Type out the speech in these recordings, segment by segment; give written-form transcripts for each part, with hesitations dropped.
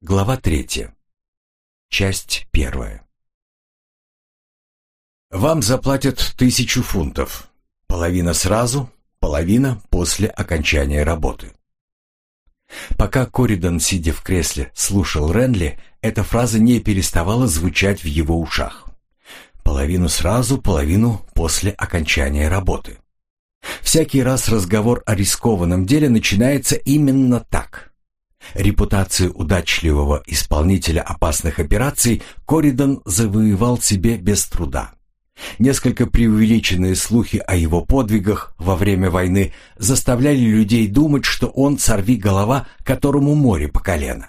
Глава 3. Часть 1. Вам заплатят 1000 фунтов. Половина сразу, половина после окончания работы. Пока Коридон, сидя в кресле, слушал Ренли, эта фраза не переставала звучать в его ушах. Половину сразу, половину после окончания работы. Всякий раз разговор о рискованном деле начинается именно так. Репутацию удачливого исполнителя опасных операций Коридон завоевал себе без труда. Несколько преувеличенные слухи о его подвигах во время войны заставляли людей думать, что он сорвиголова, которому море по колено.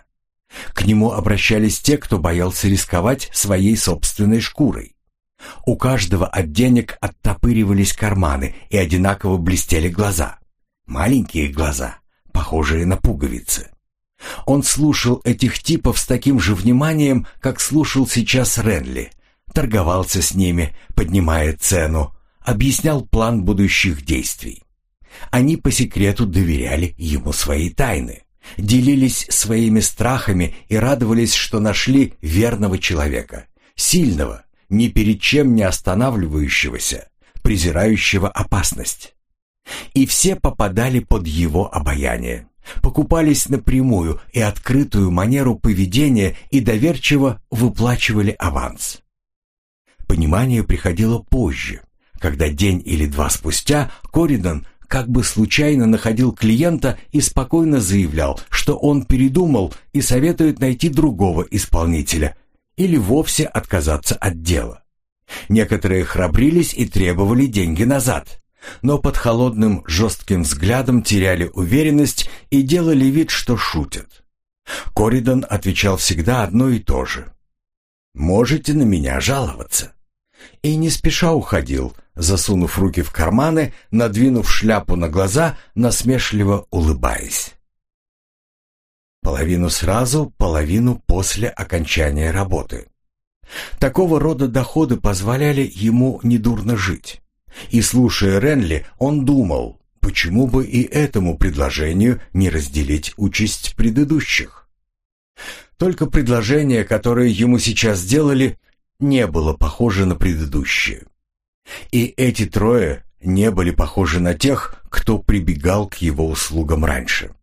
К нему обращались те, кто боялся рисковать своей собственной шкурой. У каждого от денег оттопыривались карманы и одинаково блестели глаза. Маленькие глаза, похожие на пуговицы. Он слушал этих типов с таким же вниманием, как слушал сейчас Ренли, торговался с ними, поднимая цену, объяснял план будущих действий. Они по секрету доверяли ему свои тайны, делились своими страхами и радовались, что нашли верного человека, сильного, ни перед чем не останавливающегося, презирающего опасность. И все попадали под его обаяние. Покупались на прямую и открытую манеру поведения и доверчиво выплачивали аванс. Понимание приходило позже, когда день или два спустя Коридон как бы случайно находил клиента и спокойно заявлял, что он передумал и советует найти другого исполнителя или вовсе отказаться от дела. Некоторые храбрились и требовали деньги назад, но под холодным жестким взглядом теряли уверенность и делали вид, что шутят. Коридон отвечал всегда одно и то же: «Можете на меня жаловаться». И не спеша уходил, засунув руки в карманы, надвинув шляпу на глаза, насмешливо улыбаясь. Половину сразу, половину после окончания работы. Такого рода доходы позволяли ему недурно жить. И, слушая Ренли, он думал, почему бы и этому предложению не разделить участь предыдущих. Только предложение, которое ему сейчас сделали, не было похоже на предыдущее. И эти трое не были похожи на тех, кто прибегал к его услугам раньше.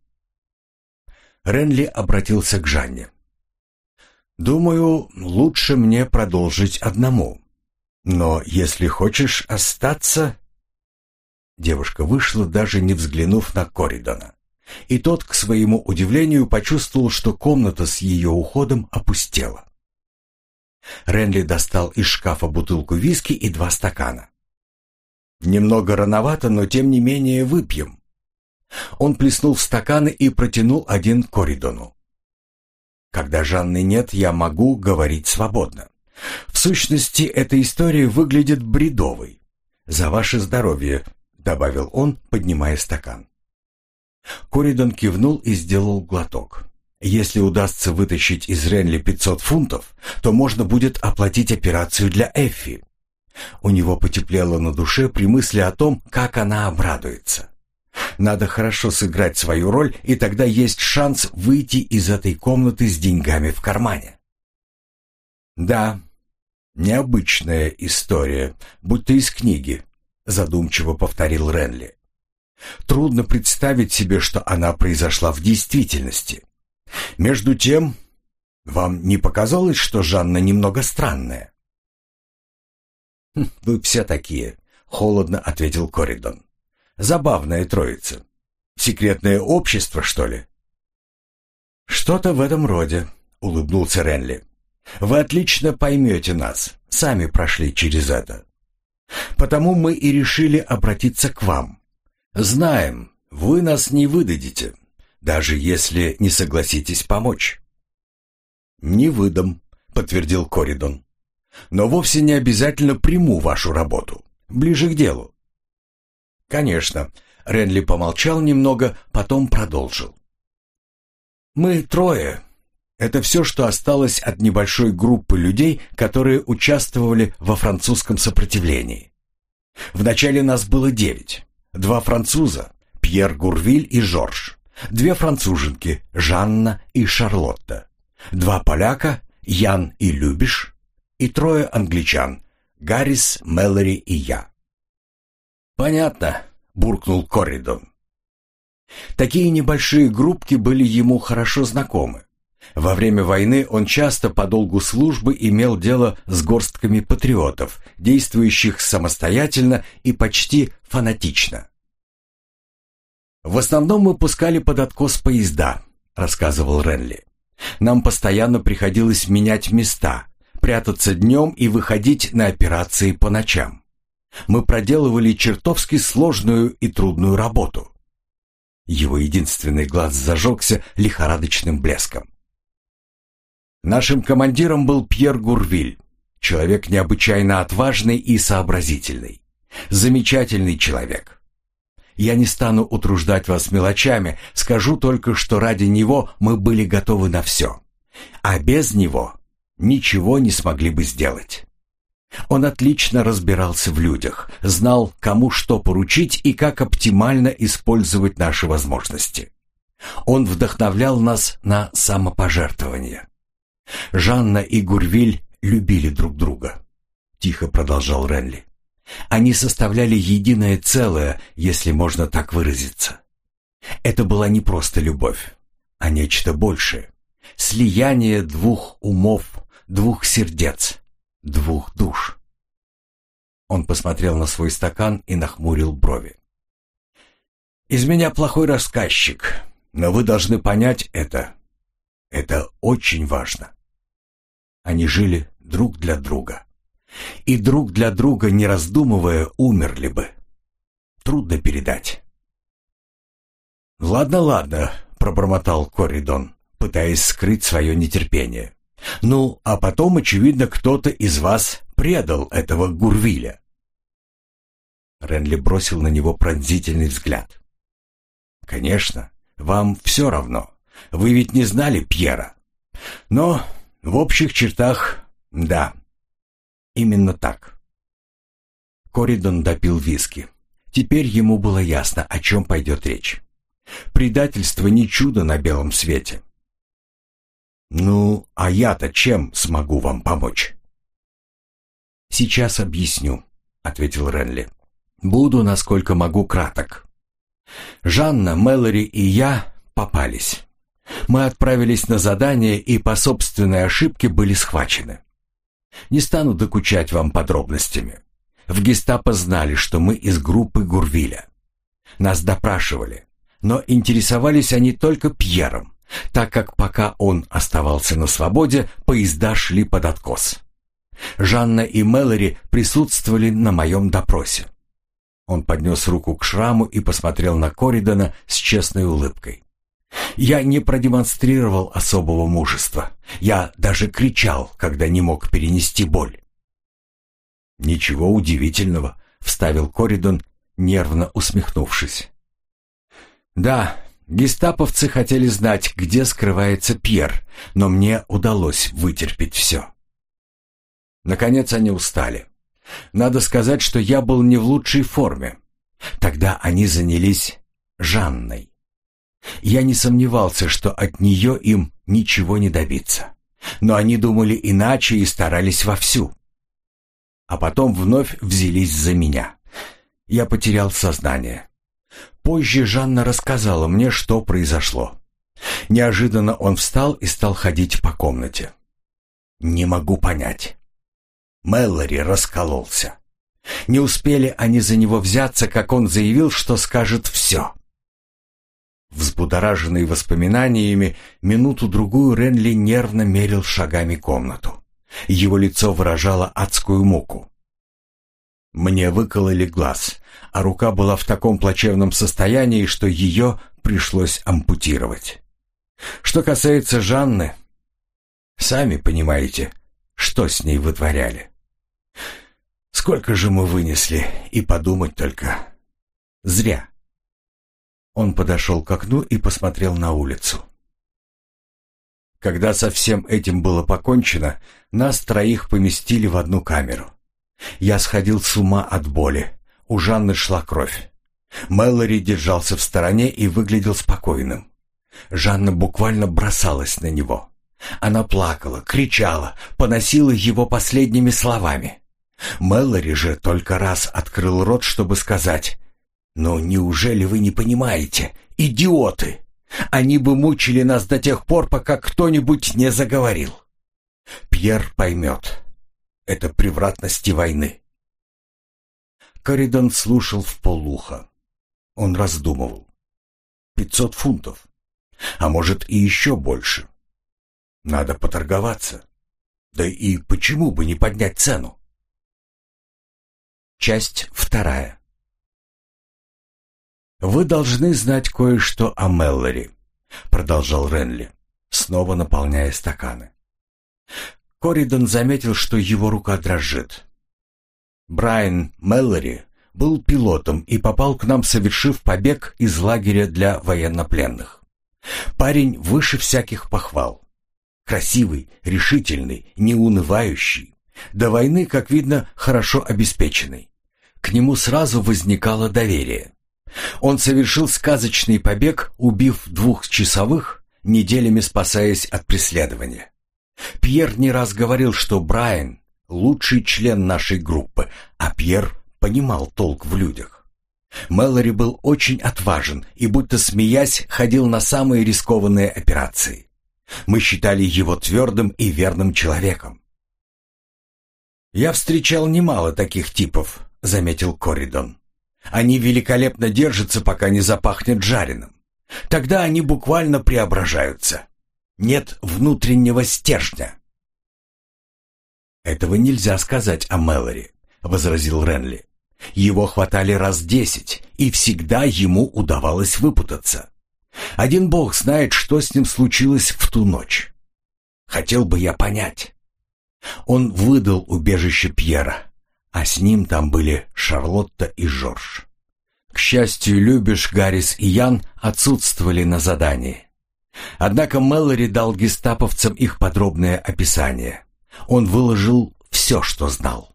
Ренли обратился к Жанне. «Думаю, лучше мне продолжить одному. Но если хочешь остаться...» Девушка вышла, даже не взглянув на Коридона. И тот, к своему удивлению, почувствовал, что комната с ее уходом опустела. Ренли достал из шкафа бутылку виски и 2 стакана. «Немного рановато, но тем не менее выпьем». Он плеснул в стаканы и протянул один Коридону. «Когда Жанны нет, я могу говорить свободно. В сущности, эта история выглядит бредовой. За ваше здоровье», — добавил он, поднимая стакан. Коридон кивнул и сделал глоток. Если удастся вытащить из Ренли 500 фунтов, то можно будет оплатить операцию для Эффи. У него потеплело на душе при мысли о том, как она обрадуется. Надо хорошо сыграть свою роль, и тогда есть шанс выйти из этой комнаты с деньгами в кармане. «Да, необычная история, будто из книги», — задумчиво повторил Ренли. «Трудно представить себе, что она произошла в действительности. Между тем, вам не показалось, что Жанна немного странная?» «Вы все такие», — холодно ответил Коридон. «Забавная троица. Секретное общество, что ли?» «Что-то в этом роде», — улыбнулся Ренли. «Вы отлично поймете нас, сами прошли через это. Потому мы и решили обратиться к вам. Знаем, вы нас не выдадите, даже если не согласитесь помочь». «Не выдам», — подтвердил Коридон. «Но вовсе не обязательно приму вашу работу. Ближе к делу». «Конечно», — Ренли помолчал немного, потом продолжил. «Мы трое. Это все, что осталось от небольшой группы людей, которые участвовали во французском сопротивлении. Вначале нас было 9. 2 француза, Пьер Гурвиль и Жорж, 2 француженки, Жанна и Шарлотта, 2 поляка, Ян и Любиш, и 3 англичан, Гаррис, Мэлори и я. «Понятно», — буркнул Корридон. Такие небольшие группки были ему хорошо знакомы. Во время войны он часто по долгу службы имел дело с горстками патриотов, действующих самостоятельно и почти фанатично. «В основном мы пускали под откос поезда», — рассказывал Ренли. «Нам постоянно приходилось менять места, прятаться днем и выходить на операции по ночам. Мы проделывали чертовски сложную и трудную работу». Его единственный глаз зажегся лихорадочным блеском. Нашим командиром был Пьер Гурвиль, человек необычайно отважный и сообразительный. Замечательный человек. Я не стану утруждать вас мелочами, скажу только, что ради него мы были готовы на все. А без него ничего не смогли бы сделать. Он отлично разбирался в людях, знал, кому что поручить и как оптимально использовать наши возможности. Он вдохновлял нас на самопожертвование. Жанна и Гурвиль любили друг друга, тихо продолжал Ренли. Они составляли единое целое, если можно так выразиться. Это была не просто любовь, а нечто большее. Слияние 2 умов, 2 сердец, 2 душ. Он посмотрел на свой стакан и нахмурил брови. «Из меня плохой рассказчик, но вы должны понять это. Это очень важно». Они жили друг для друга. И друг для друга, не раздумывая, умерли бы. Трудно передать. «Ладно, ладно», — пробормотал Корридон, пытаясь скрыть свое нетерпение. «Ну, а потом, очевидно, кто-то из вас предал этого Гурвиля». Ренли бросил на него пронзительный взгляд. «Конечно, вам все равно. Вы ведь не знали Пьера. Но в общих чертах, да, именно так». Корридон допил виски. Теперь ему было ясно, о чем пойдет речь. Предательство не чудо на белом свете. «Ну, а я-то чем смогу вам помочь?» «Сейчас объясню», — ответил Ренли. «Буду, насколько могу, краток. Жанна, Мэлори и я попались. Мы отправились на задание и по собственной ошибке были схвачены. Не стану докучать вам подробностями. В гестапо знали, что мы из группы Гурвиля. Нас допрашивали, но интересовались они только Пьером, так как пока он оставался на свободе, поезда шли под откос. Жанна и Мэлори присутствовали на моем допросе». Он поднес руку к шраму и посмотрел на Корридона с честной улыбкой. «Я не продемонстрировал особого мужества. Я даже кричал, когда не мог перенести боль». «Ничего удивительного», — вставил Корридон, нервно усмехнувшись. «Да, гестаповцы хотели знать, где скрывается Пьер, но мне удалось вытерпеть все». Наконец они устали. Надо сказать, что я был не в лучшей форме. Тогда они занялись Жанной. Я не сомневался, что от нее им ничего не добиться. Но они думали иначе и старались вовсю. А потом вновь взялись за меня. Я потерял сознание. Позже Жанна рассказала мне, что произошло. Неожиданно он встал и стал ходить по комнате. Не могу понять. Мэлори раскололся. Не успели они за него взяться, как он заявил, что скажет все. Взбудораженный воспоминаниями, минуту-другую Ренли нервно мерил шагами комнату. Его лицо выражало адскую муку. Мне выкололи глаз, а рука была в таком плачевном состоянии, что ее пришлось ампутировать. Что касается Жанны, сами понимаете, что с ней вытворяли. Сколько же мы вынесли, и подумать только. Зря. Он подошел к окну и посмотрел на улицу. Когда со всем этим было покончено, нас 3 поместили в одну камеру. Я сходил с ума от боли. У Жанны шла кровь. Мэлори держался в стороне и выглядел спокойным. Жанна буквально бросалась на него. Она плакала, кричала, поносила его последними словами. Мэлори же только раз открыл рот, чтобы сказать: «Ну, неужели вы не понимаете? Идиоты! Они бы мучили нас до тех пор, пока кто-нибудь не заговорил. Пьер поймет. Это превратности войны». Коридон слушал вполуха. Он раздумывал. 500 фунтов. А может, и еще больше. Надо поторговаться. Да и почему бы не поднять цену? Часть 2. «Вы должны знать кое-что о Мэллори», — продолжал Ренли, снова наполняя стаканы. Коридон заметил, что его рука дрожит. «Брайан Мэллори был пилотом и попал к нам, совершив побег из лагеря для военнопленных. Парень выше всяких похвал. Красивый, решительный, неунывающий. До войны, как видно, хорошо обеспеченный. К нему сразу возникало доверие. Он совершил сказочный побег, убив 2-часовых, неделями спасаясь от преследования. Пьер не раз говорил, что Брайан — лучший член нашей группы, а Пьер понимал толк в людях. Мэллори был очень отважен и, будто смеясь, ходил на самые рискованные операции. Мы считали его твердым и верным человеком. «Я встречал немало таких типов», — заметил Коридон. «Они великолепно держатся, пока не запахнет жареным. Тогда они буквально преображаются. Нет внутреннего стержня». «Этого нельзя сказать о Мэллори», — возразил Ренли. «Его хватали раз 10, и всегда ему удавалось выпутаться. Один бог знает, что с ним случилось в ту ночь. Хотел бы я понять». Он выдал убежище Пьера, а с ним там были Шарлотта и Жорж. К счастью, Любиш, Гаррис и Ян отсутствовали на задании. Однако Мэллори дал гестаповцам их подробное описание. Он выложил все, что знал.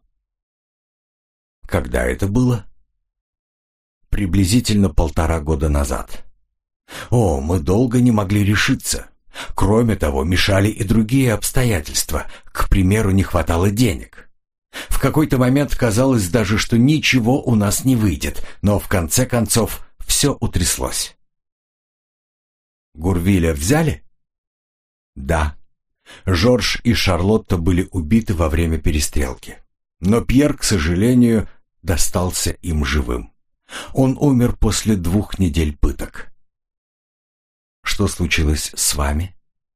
Когда это было? Приблизительно 1,5 года назад. О, мы долго не могли решиться. Кроме того, мешали и другие обстоятельства. К примеру, не хватало денег. В какой-то момент казалось даже, что ничего у нас не выйдет, но в конце концов все утряслось. Гурвиля взяли? Да. Жорж и Шарлотта были убиты во время перестрелки. Но Пьер, к сожалению, достался им живым. Он умер после 2 недель пыток. Что случилось с вами?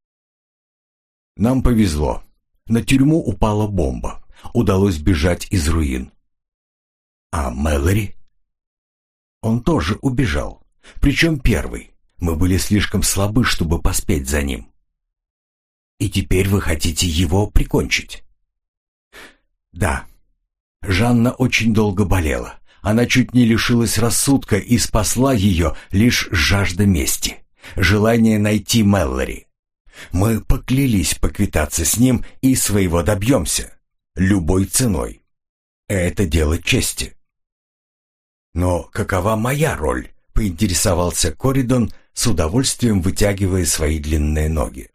Нам повезло. На тюрьму упала бомба. Удалось бежать из руин. А Мэллори? Он тоже убежал. Причем первый. Мы были слишком слабы, чтобы поспеть за ним. И теперь вы хотите его прикончить? Да. Жанна очень долго болела. Она чуть не лишилась рассудка, и спасла ее лишь жажда мести. Желание найти Мэллори. Мы поклялись поквитаться с ним и своего добьемся. Любой ценой. Это дело чести. Но какова моя роль? Поинтересовался Коридон, с удовольствием вытягивая свои длинные ноги.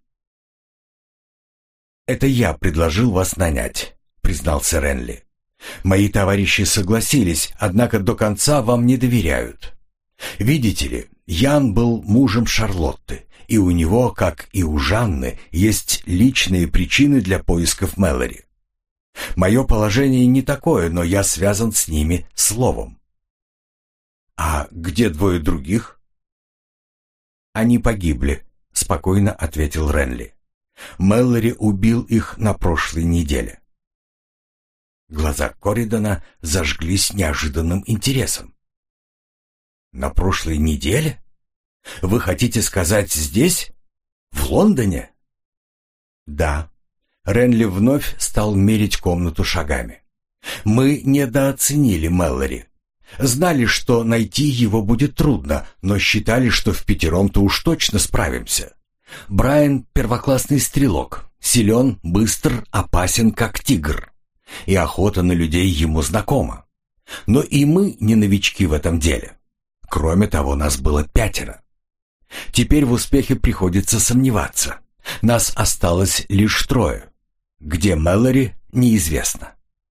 «Это я предложил вас нанять», — признался Ренли. «Мои товарищи согласились, однако до конца вам не доверяют. Видите ли, Ян был мужем Шарлотты, и у него, как и у Жанны, есть личные причины для поисков Мэллори. Мое положение не такое, но я связан с ними словом». «А где 2 других?» «Они погибли», — спокойно ответил Ренли. «Мэллори убил их на прошлой неделе». Глаза Коридона зажглись неожиданным интересом. «На прошлой неделе? Вы хотите сказать здесь? В Лондоне?» «Да». Ренли вновь стал мерить комнату шагами. «Мы недооценили Мэллори. Знали, что найти его будет трудно, но считали, что впятером-то уж точно справимся. Брайан — первоклассный стрелок, силен, быстр, опасен, как тигр. И охота на людей ему знакома. Но и мы не новички в этом деле. Кроме того, нас было 5. Теперь в успехе приходится сомневаться. Нас осталось лишь трое. Где Мэлори, неизвестно.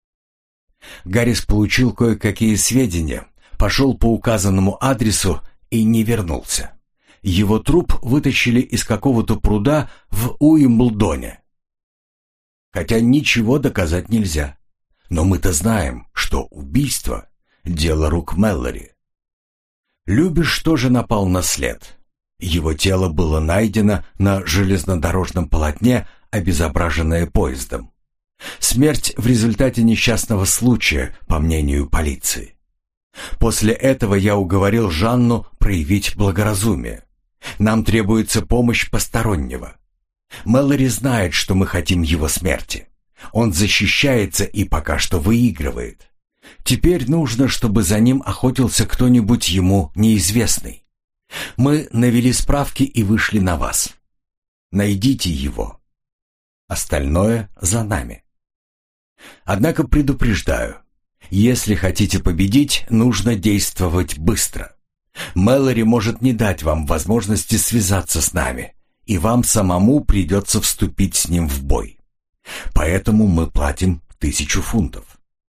Гаррис получил кое-какие сведения, пошел по указанному адресу и не вернулся. Его труп вытащили из какого-то пруда в Уимблдоне. Хотя ничего доказать нельзя. Но мы-то знаем, что убийство — дело рук Мэлори. Любиш тоже напал на след. Его тело было найдено на железнодорожном полотне, обезображенное поездом. Смерть в результате несчастного случая, по мнению полиции. После этого я уговорил Жанну проявить благоразумие. Нам требуется помощь постороннего. Мэлори знает, что мы хотим его смерти. Он защищается и пока что выигрывает. Теперь нужно, чтобы за ним охотился кто-нибудь ему неизвестный. Мы навели справки и вышли на вас. Найдите его. Остальное за нами. Однако предупреждаю, если хотите победить, нужно действовать быстро. Мэлори может не дать вам возможности связаться с нами, и вам самому придется вступить с ним в бой. Поэтому мы платим 1000 фунтов.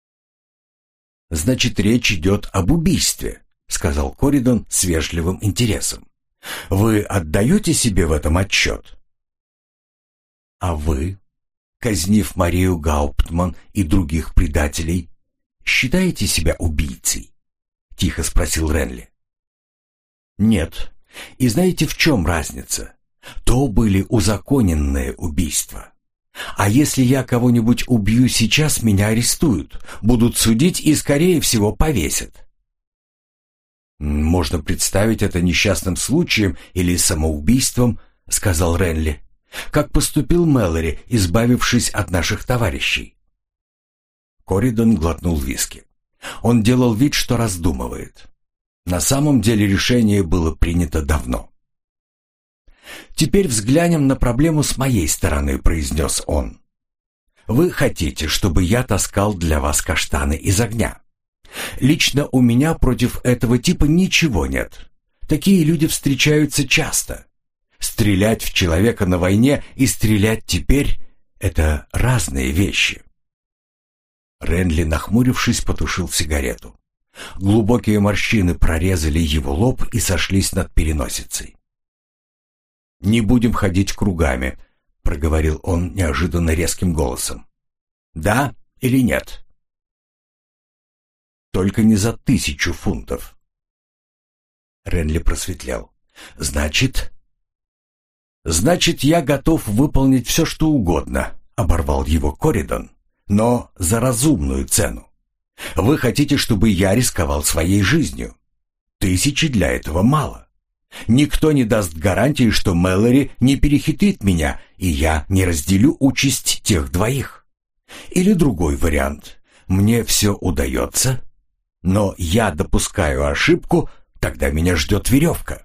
«Значит, речь идет об убийстве», — сказал Коридон с вежливым интересом. «Вы отдаете себе в этом отчет?» «А вы, казнив Марию Гауптман и других предателей, считаете себя убийцей?» — тихо спросил Ренли. «Нет. И знаете, в чем разница? То были узаконенные убийства. А если я кого-нибудь убью сейчас, меня арестуют, будут судить и, скорее всего, повесят». «Можно представить это несчастным случаем или самоубийством», — сказал Ренли. «Как поступил Мэлори, избавившись от наших товарищей?» Коридон глотнул виски. Он делал вид, что раздумывает. На самом деле решение было принято давно. «Теперь взглянем на проблему с моей стороны», — произнес он. «Вы хотите, чтобы я таскал для вас каштаны из огня. Лично у меня против этого типа ничего нет. Такие люди встречаются часто. Стрелять в человека на войне и стрелять теперь — это разные вещи». Ренли, нахмурившись, потушил сигарету. Глубокие морщины прорезали его лоб и сошлись над переносицей. «Не будем ходить кругами», — проговорил он неожиданно резким голосом. «Да или нет?» «Только не за 1000 фунтов». Ренли просветлел. «Значит...» «Значит, я готов выполнить все, что угодно», — оборвал его Коридон, «но за разумную цену. Вы хотите, чтобы я рисковал своей жизнью? 1000 для этого мало. Никто не даст гарантии, что Мэлори не перехитрит меня, и я не разделю участь тех двоих. Или другой вариант. Мне все удается, но я допускаю ошибку, тогда меня ждет веревка».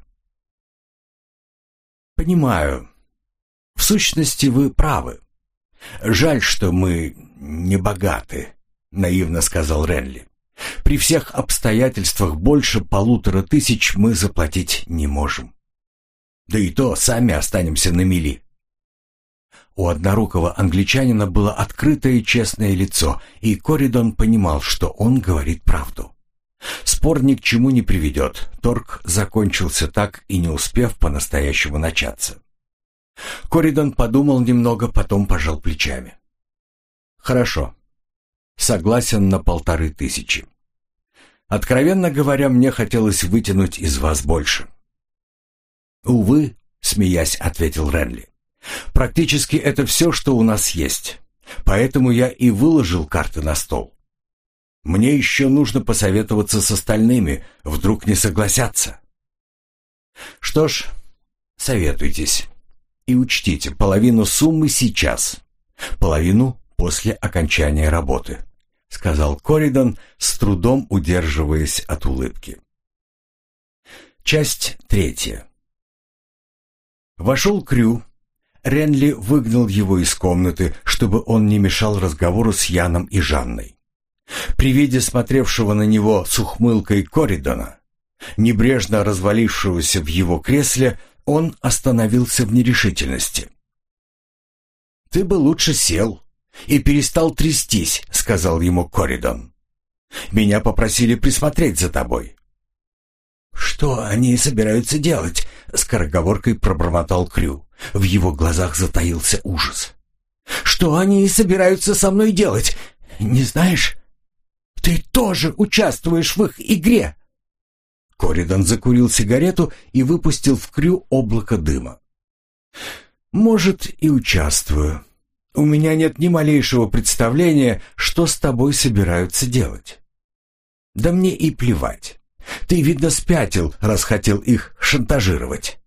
«Понимаю. В сущности, вы правы. Жаль, что мы не богаты», — наивно сказал Ренли. «При всех обстоятельствах больше 1500 мы заплатить не можем. Да и то сами останемся на мели». У однорукого англичанина было открытое и честное лицо, и Коридон понимал, что он говорит правду. Спор ни к чему не приведет, торг закончился так и не успев по-настоящему начаться. Коридон подумал немного, потом пожал плечами. «Хорошо. Согласен на 1500. Откровенно говоря, мне хотелось вытянуть из вас больше». «Увы», — смеясь, ответил Ренли, — «практически это все, что у нас есть. Поэтому я и выложил карты на стол. Мне еще нужно посоветоваться с остальными, вдруг не согласятся». «Что ж, советуйтесь. И учтите, половину суммы сейчас, половину после окончания работы», — сказал Коридон, с трудом удерживаясь от улыбки. Часть 3. Вошел Крю. Ренли выгнал его из комнаты, чтобы он не мешал разговору с Яном и Жанной. При виде смотревшего на него с ухмылкой Коридона, небрежно развалившегося в его кресле, он остановился в нерешительности. «Ты бы лучше сел и перестал трястись», — сказал ему Коридон. «Меня попросили присмотреть за тобой». «Что они собираются делать?» — скороговоркой пробормотал Крю. В его глазах затаился ужас. «Что они собираются со мной делать? Не знаешь? Ты тоже участвуешь в их игре!» Коридон закурил сигарету и выпустил в Крю облако дыма. «Может, и участвую. У меня нет ни малейшего представления, что с тобой собираются делать. Да мне и плевать. Ты, видно, спятил, раз хотел их шантажировать».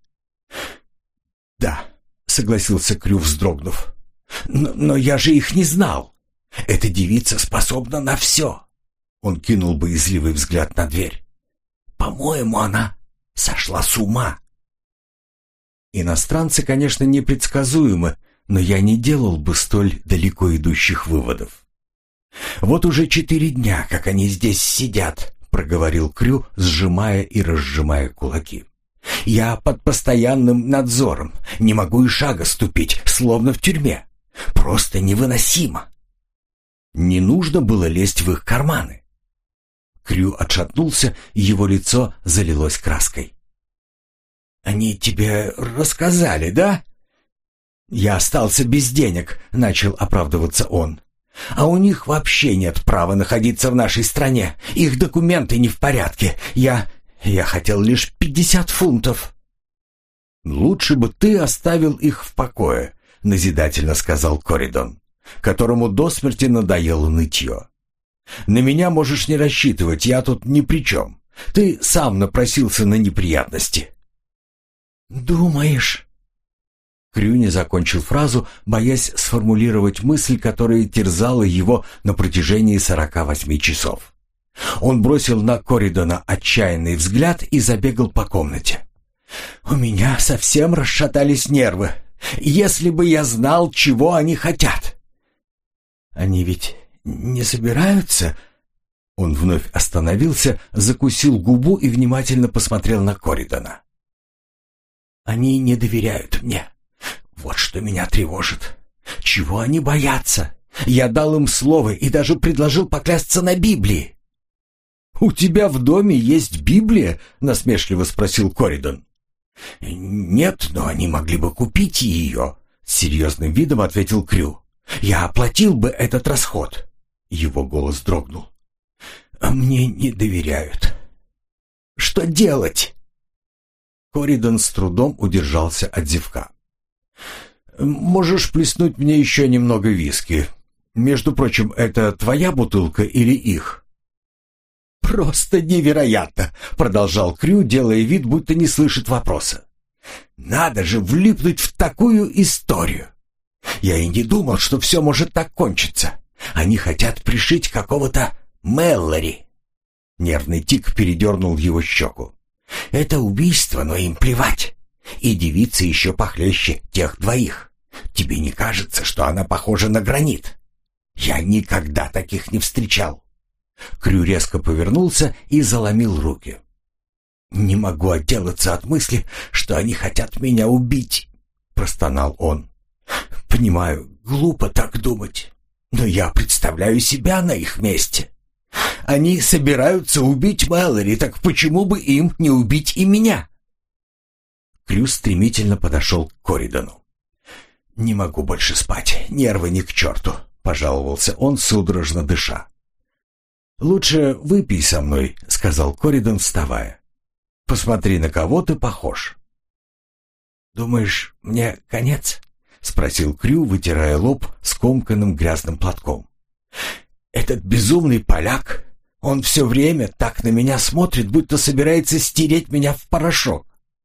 «Да», — согласился Крю, вздрогнув. Но я же их не знал. Эта девица способна на все». Он кинул боязливый взгляд на дверь. «По-моему, она сошла с ума». Иностранцы, конечно, непредсказуемы, но я не делал бы столь далеко идущих выводов. «Вот уже 4 дня, как они здесь сидят», — проговорил Крю, сжимая и разжимая кулаки. «Я под постоянным надзором, не могу и шага ступить, словно в тюрьме. Просто невыносимо. Не нужно было лезть в их карманы». Крю отшатнулся, и его лицо залилось краской. «Они тебе рассказали, да?» «Я остался без денег», — начал оправдываться он. «А у них вообще нет права находиться в нашей стране. Их документы не в порядке. Я хотел лишь 50 фунтов». «Лучше бы ты оставил их в покое», — назидательно сказал Коридон, которому до смерти надоело нытье. «На меня можешь не рассчитывать, я тут ни при чем. Ты сам напросился на неприятности». «Думаешь?» Крю не закончил фразу, боясь сформулировать мысль, которая терзала его на протяжении 48 часов. Он бросил на Коридона отчаянный взгляд и забегал по комнате. «У меня совсем расшатались нервы. Если бы я знал, чего они хотят». «Они ведь не собираются?» Он вновь остановился, закусил губу и внимательно посмотрел на Коридона. «Они не доверяют мне. Вот что меня тревожит. Чего они боятся? Я дал им слово и даже предложил поклясться на Библии». «У тебя в доме есть Библия?» — насмешливо спросил Коридон. «Нет, но они могли бы купить ее», — с серьезным видом ответил Крю. «Я оплатил бы этот расход». Его голос дрогнул. «А мне не доверяют. Что делать?» Коридон с трудом удержался от зевка. «Можешь плеснуть мне еще немного виски. Между прочим, это твоя бутылка или их?» «Просто невероятно!» — продолжал Крю, делая вид, будто не слышит вопроса. «Надо же влипнуть в такую историю! Я и не думал, что все может так кончиться. Они хотят пришить какого-то Мэллори». Нервный тик передернул его щеку. «Это убийство, но им плевать. И девица еще похлеще тех двоих. Тебе не кажется, что она похожа на гранит? Я никогда таких не встречал». Крю резко повернулся и заломил руки. «Не могу отделаться от мысли, что они хотят меня убить», — простонал он. «Понимаю, глупо так думать, но я представляю себя на их месте. Они собираются убить Мэллори, так почему бы им не убить и меня?» Крю стремительно подошел к Коридону. «Не могу больше спать, нервы ни к черту», — пожаловался он, судорожно дыша. «Лучше выпей со мной», — сказал Коридон, вставая. «Посмотри, на кого ты похож». «Думаешь, мне конец?» — спросил Крю, вытирая лоб скомканным грязным платком. «Этот безумный поляк, он все время так на меня смотрит, будто собирается стереть меня в порошок».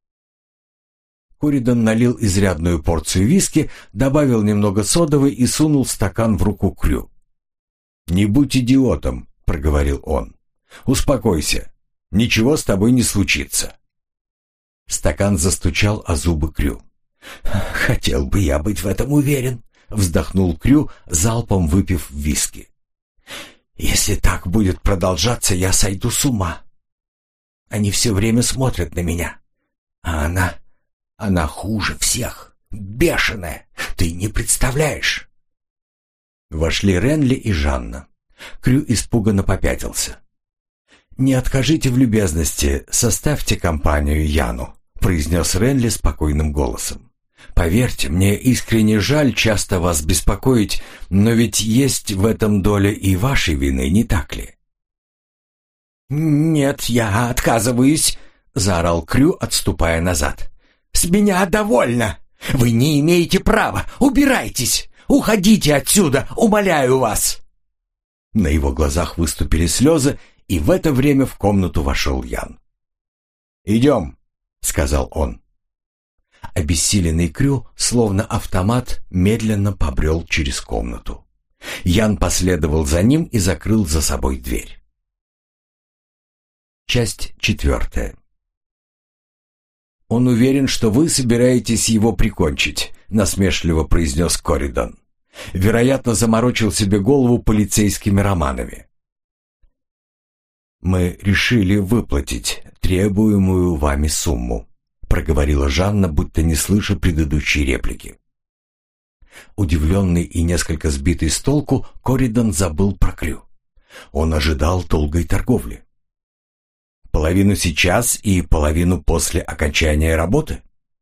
Коридон налил изрядную порцию виски, добавил немного содовой и сунул стакан в руку Крю. «Не будь идиотом», — проговорил он. «Успокойся. Ничего с тобой не случится». Стакан застучал о зубы Крю. «Хотел бы я быть в этом уверен», — вздохнул Крю, залпом выпив виски. «Если так будет продолжаться, я сойду с ума. Они все время смотрят на меня. А она хуже всех. Бешеная! Ты не представляешь!» Вошли Ренли и Жанна. Крю испуганно попятился. «Не откажите в любезности, составьте компанию Яну», произнес Ренли спокойным голосом. «Поверьте, мне искренне жаль часто вас беспокоить, но ведь есть в этом доля и вашей вины, не так ли?» «Нет, я отказываюсь», — заорал Крю, отступая назад. «С меня довольно! Вы не имеете права! Убирайтесь! Уходите отсюда, умоляю вас!» На его глазах выступили слезы, и в это время в комнату вошел Ян. «Идем», — сказал он. Обессиленный Крю, словно автомат, медленно побрел через комнату. Ян последовал за ним и закрыл за собой дверь. Часть 4. «Он уверен, что вы собираетесь его прикончить», — насмешливо произнес Коридон. «Вероятно, заморочил себе голову полицейскими романами». «Мы решили выплатить требуемую вами сумму», — проговорила Жанна, будто не слыша предыдущей реплики. Удивленный и несколько сбитый с толку, Коридон забыл про Крю. Он ожидал долгой торговли. «Половину сейчас и половину после окончания работы?»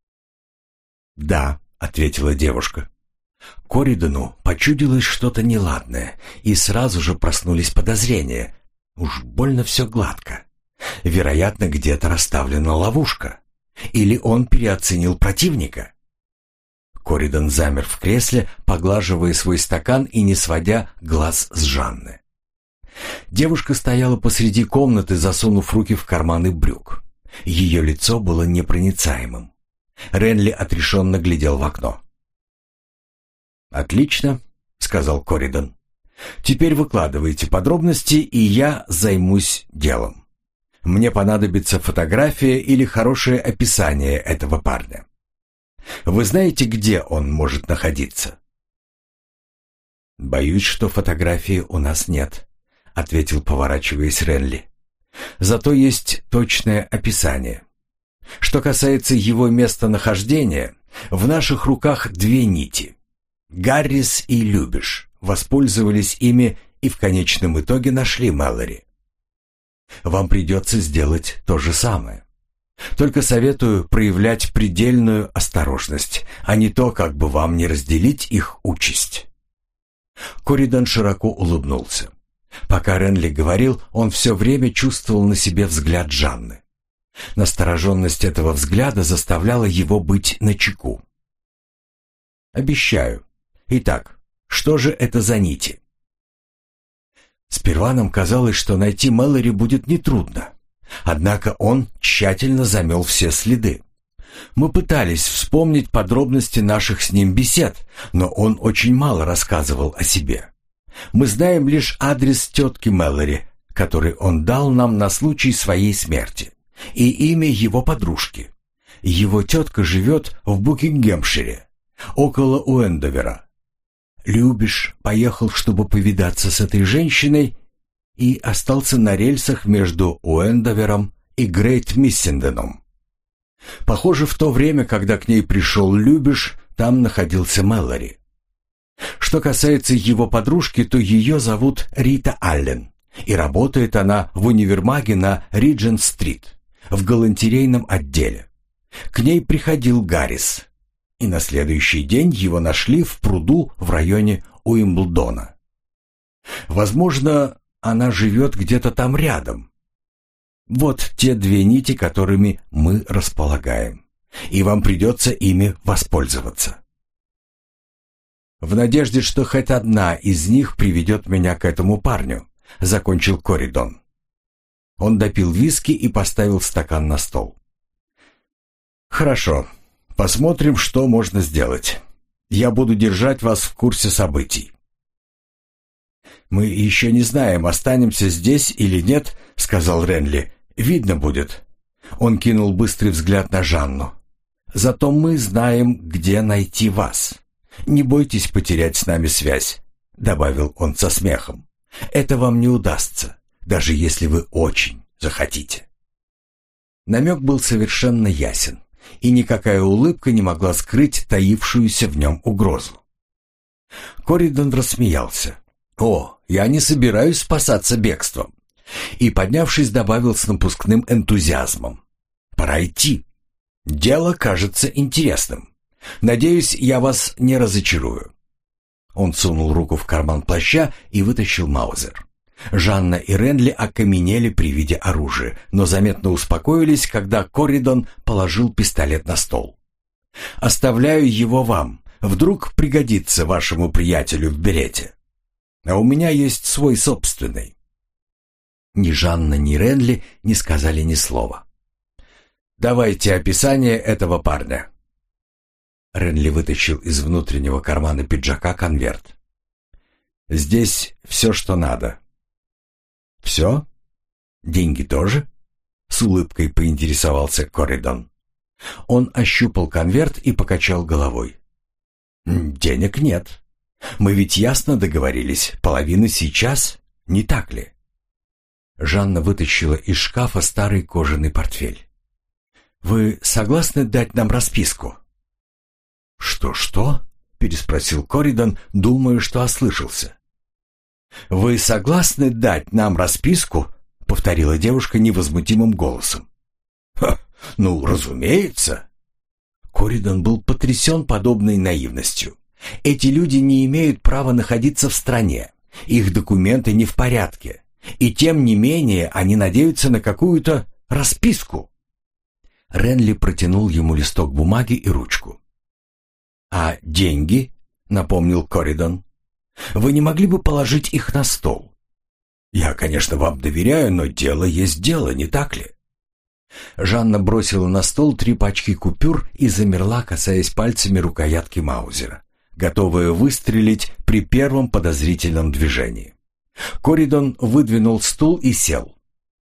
«Да», — ответила девушка. Коридону почудилось что-то неладное, и сразу же проснулись подозрения. Уж больно все гладко. Вероятно, где-то расставлена ловушка. Или он переоценил противника. Коридон замер в кресле, поглаживая свой стакан и не сводя глаз с Жанны. Девушка стояла посреди комнаты, засунув руки в карманы брюк. Ее лицо было непроницаемым. Ренли отрешенно глядел в окно. «Отлично», — сказал Коридон. «Теперь выкладывайте подробности, и я займусь делом. Мне понадобится фотография или хорошее описание этого парня. Вы знаете, где он может находиться?» «Боюсь, что фотографии у нас нет», — ответил, поворачиваясь Ренли. «Зато есть точное описание. Что касается его местонахождения, в наших руках две нити. Гаррис и Любиш воспользовались ими и в конечном итоге нашли Мэлори. Вам придется сделать то же самое. Только советую проявлять предельную осторожность, а не то, как бы вам не разделить их участь». Коридон широко улыбнулся. Пока Ренли говорил, он все время чувствовал на себе взгляд Жанны. Настороженность этого взгляда заставляла его быть начеку. «Обещаю. Итак, что же это за нити?» Сперва нам казалось, что найти Мэлори будет нетрудно. Однако он тщательно замел все следы. Мы пытались вспомнить подробности наших с ним бесед, но он очень мало рассказывал о себе. Мы знаем лишь адрес тетки Мэлори, который он дал нам на случай своей смерти, и имя его подружки. Его тетка живет в Букингемшире, около Уэндовера. Любиш поехал, чтобы повидаться с этой женщиной, и остался на рельсах между Уэндовером и Грейт-Миссенденом. Похоже, в то время, когда к ней пришел Любиш, там находился Мэлори. Что касается его подружки, то ее зовут Рита Аллен, и работает она в универмаге на Риджент-стрит, в галантерейном отделе. К ней приходил Гаррис, и на следующий день его нашли в пруду в районе Уимблдона. Возможно, она живет где-то там рядом. Вот те две нити, которыми мы располагаем, и вам придется ими воспользоваться. В надежде, что хоть одна из них приведет меня к этому парню, закончил Коридон. Он допил виски и поставил стакан на стол. Хорошо, посмотрим, что можно сделать. Я буду держать вас в курсе событий. «Мы еще не знаем, останемся здесь или нет», — сказал Ренли. «Видно будет». Он кинул быстрый взгляд на Жанну. «Зато мы знаем, где найти вас. Не бойтесь потерять с нами связь», — добавил он со смехом. «Это вам не удастся, даже если вы очень захотите». Намек был совершенно ясен, и никакая улыбка не могла скрыть таившуюся в нем угрозу. Коридон рассмеялся. «О, я не собираюсь спасаться бегством!» И, поднявшись, добавил с напускным энтузиазмом. «Пора идти. Дело кажется интересным. Надеюсь, я вас не разочарую». Он сунул руку в карман плаща и вытащил маузер. Жанна и Ренли окаменели при виде оружия, но заметно успокоились, когда Коридон положил пистолет на стол. «Оставляю его вам. Вдруг пригодится вашему приятелю в берете. А у меня есть свой собственный». Ни Жанна, ни Ренли не сказали ни слова. «Давайте описание этого парня». Ренли вытащил из внутреннего кармана пиджака конверт. «Здесь все, что надо». «Все? Деньги тоже?» — с улыбкой поинтересовался Коридон. Он ощупал конверт и покачал головой. «Денег нет. Мы ведь ясно договорились, половина сейчас, не так ли?» Жанна вытащила из шкафа старый кожаный портфель. «Вы согласны дать нам расписку?» «Что?» — переспросил Коридон, думая, что ослышался. «Вы согласны дать нам расписку?» — повторила девушка невозмутимым голосом. «Ну, разумеется». Коридон был потрясен подобной наивностью. Эти люди не имеют права находиться в стране. Их документы не в порядке. И тем не менее они надеются на какую-то расписку. Ренли протянул ему листок бумаги и ручку. «А деньги?» — напомнил Коридон. «Вы не могли бы положить их на стол? Я, конечно, вам доверяю, но дело есть дело, не так ли?» Жанна бросила на стол 3 пачки купюр и замерла, касаясь пальцами рукоятки маузера, готовая выстрелить при первом подозрительном движении. Коридон выдвинул стул и сел.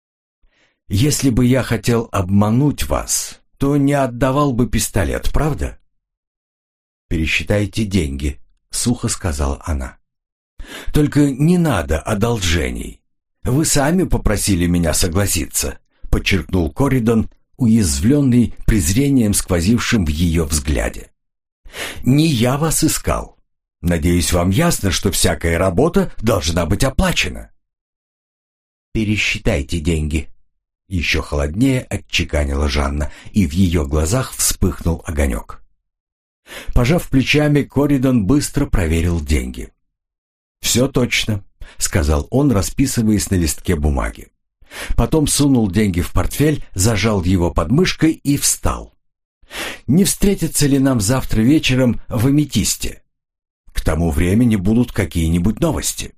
«Если бы я хотел обмануть вас, то не отдавал бы пистолет, правда?» «Пересчитайте деньги», — сухо сказала она. «Только не надо одолжений. Вы сами попросили меня согласиться», — подчеркнул Коридон, уязвленный презрением, сквозившим в ее взгляде. «Не я вас искал. Надеюсь, вам ясно, что всякая работа должна быть оплачена». «Пересчитайте деньги», — еще холоднее отчеканила Жанна, и в ее глазах вспыхнул огонек. Пожав плечами, Коридон быстро проверил деньги. «Все точно», — сказал он, расписываясь на листке бумаги. Потом сунул деньги в портфель, зажал его под мышкой и встал. «Не встретятся ли нам завтра вечером в Аметисте? К тому времени будут какие-нибудь новости».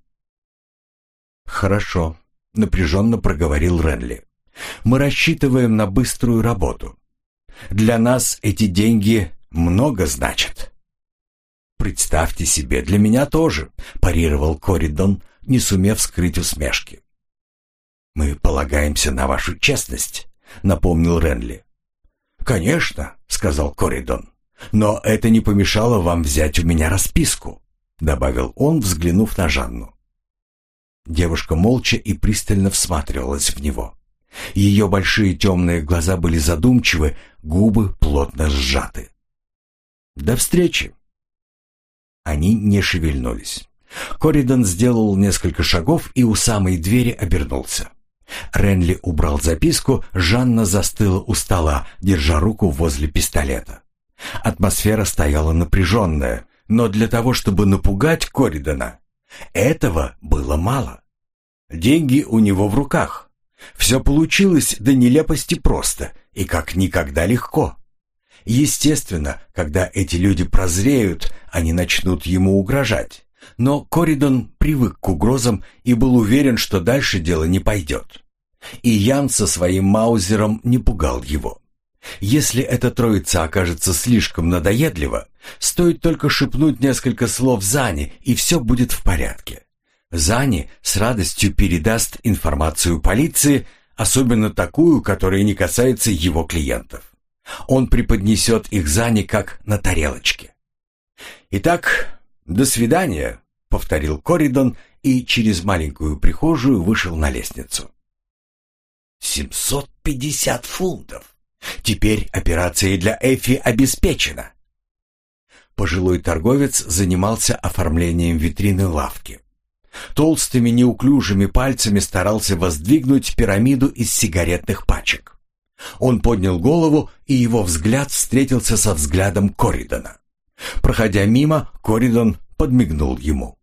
«Хорошо», — напряженно проговорил Ренли. «Мы рассчитываем на быструю работу. Для нас эти деньги много значат». «Представьте себе, для меня тоже», — парировал Коридон, не сумев скрыть усмешки. «Мы полагаемся на вашу честность», — напомнил Ренли. «Конечно», — сказал Коридон, — «но это не помешало вам взять у меня расписку», — добавил он, взглянув на Жанну. Девушка молча и пристально всматривалась в него. Ее большие темные глаза были задумчивы, губы плотно сжаты. «До встречи!» Они не шевельнулись. Коридон сделал несколько шагов и у самой двери обернулся. Ренли убрал записку, Жанна застыла у стола, держа руку возле пистолета. Атмосфера стояла напряженная, но для того, чтобы напугать Коридона, этого было мало. Деньги у него в руках. Все получилось до нелепости просто и как никогда легко. Естественно, когда эти люди прозреют, они начнут ему угрожать. Но Коридон привык к угрозам и был уверен, что дальше дело не пойдет. И Ян со своим маузером не пугал его. Если эта троица окажется слишком надоедлива, стоит только шепнуть несколько слов Зане, и все будет в порядке. Зани с радостью передаст информацию полиции, особенно такую, которая не касается его клиентов. Он преподнесет их Зане как на тарелочке. «Итак, до свидания», — повторил Коридон и через маленькую прихожую вышел на лестницу. 750 фунтов! Теперь операция для Эффи обеспечена. Пожилой торговец занимался оформлением витрины лавки. Толстыми неуклюжими пальцами старался воздвигнуть пирамиду из сигаретных пачек. Он поднял голову, и его взгляд встретился со взглядом Корридона. Проходя мимо, Корридон подмигнул ему.